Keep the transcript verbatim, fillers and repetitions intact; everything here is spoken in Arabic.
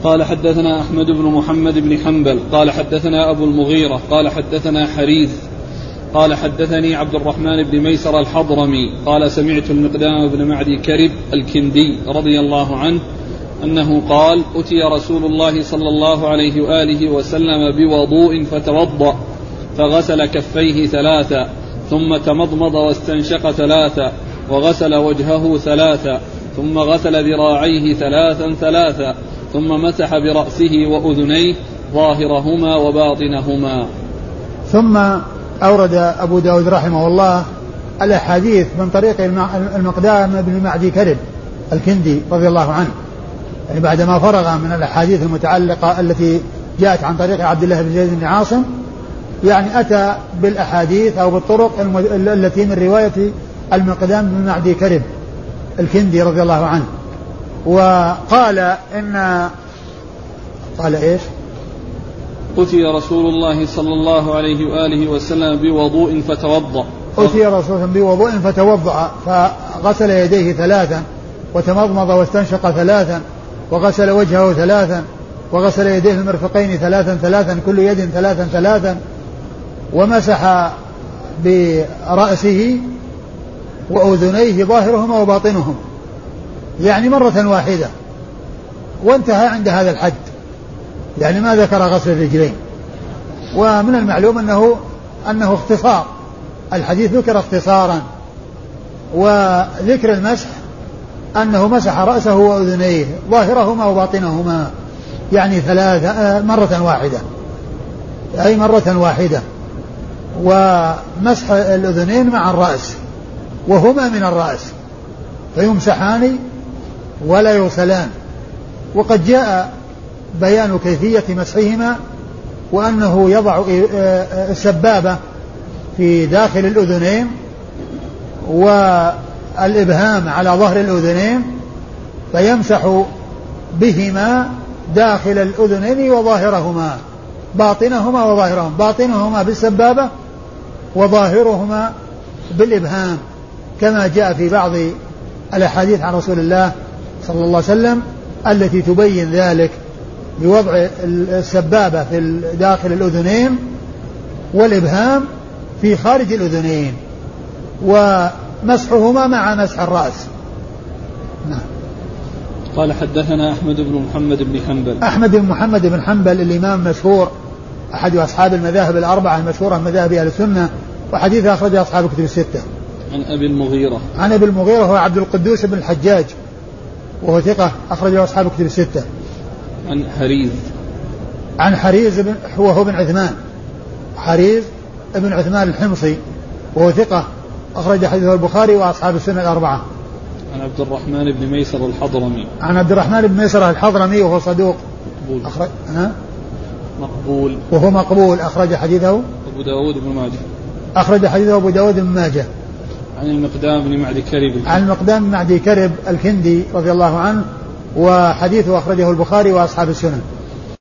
قال حدثنا أحمد بن محمد بن حنبل قال حدثنا أبو المغيرة قال حدثنا حريث قال حدثني عبد الرحمن بن ميسر الحضرمي قال سمعت المقدام بن معدي كرب الكندي رضي الله عنه أنه قال أتي رسول الله صلى الله عليه وآله وسلم بوضوء فتوضأ فغسل كفيه ثلاثا ثم تمضمض واستنشق ثلاثا وغسل وجهه ثلاثا ثم غسل ذراعيه ثلاثا ثلاثا ثم مسح برأسه وأذنيه ظاهرهما وباطنهما. ثم أورد أبو داود رحمه الله الأحاديث من طريق المقدام بن معدي كرب الكندي رضي الله عنه، يعني بعدما فرغ من الأحاديث المتعلقة التي جاءت عن طريق عبد الله بن زيد بن عاصم، يعني أتى بالأحاديث أو بالطرق التي من رواية المقدام بن معدي كرب الكندي رضي الله عنه. وقال إن قال إيش؟ أتي رسول الله صلى الله عليه وآله وسلم بوضوء فتوضأ أتي رسول الله بوضوء فتوضأ فغسل يديه ثلاثا وتمضمض واستنشق ثلاثا وغسل وجهه ثلاثا وغسل يديه المرفقين ثلاثا ثلاثا كل يد ثلاثا ثلاثا ومسح برأسه وأذنيه ظاهرهما وباطنهم، يعني مرة واحدة، وانتهى عند هذا الحد، يعني ما ذكر غسل الرجلين. ومن المعلوم أنه أنه اختصار، الحديث ذكر اختصارا، وذكر المسح أنه مسح رأسه وأذنيه ظاهرهما وباطنهما، يعني ثلاثة مرة واحدة، أي مرة واحدة، ومسح الأذنين مع الرأس وهما من الرأس فيمسحان ولا يغسلان. وقد جاء بيان كيفية مسحهما، وأنه يضع السبابة في داخل الأذنين والإبهام على ظهر الأذنين فيمسح بهما داخل الأذنين وظاهرهما، باطنهما وظاهرهما، باطنهما بالسبابة وظاهرهما بالإبهام، كما جاء في بعض الأحاديث عن رسول الله صلى الله عليه وسلم التي تبين ذلك، بوضع السبابة في داخل الأذنين والإبهام في خارج الأذنين ومسحهما مع مسح الرأس. نعم. قال حدثنا أحمد بن محمد بن حنبل أحمد بن محمد بن حنبل الإمام مشهور أحد أصحاب المذاهب الأربعة المشهورة من مذاهب أهل السنة، وحديث أخرج أصحاب الكتب الستة. عن أبي المغيرة عن أبي المغيرة هو عبد القدوس بن الحجاج وهو ثقة أخرجه أصحاب الكتب الستة. عن حريز عن حريز بن وهو بن عثمان حريز بن عثمان الحمصي وهو ثقة أخرج حديثه البخاري وأصحاب السنة الأربعة. عن عبد الرحمن بن ميسر الحضرمي عن عبد الرحمن بن ميسر الحضرمي وهو صدوق مقبول أخرج ها؟ مقبول وهو مقبول أخرج حديثه أبو داود بن ماجه أخرج حديثه أبو داود بن ماجه. عن المقدام بن معدي كرب عن المقدام بن معدي كرب الكندي رضي الله عنه، وحديثه أخرجه البخاري وأصحاب السنن.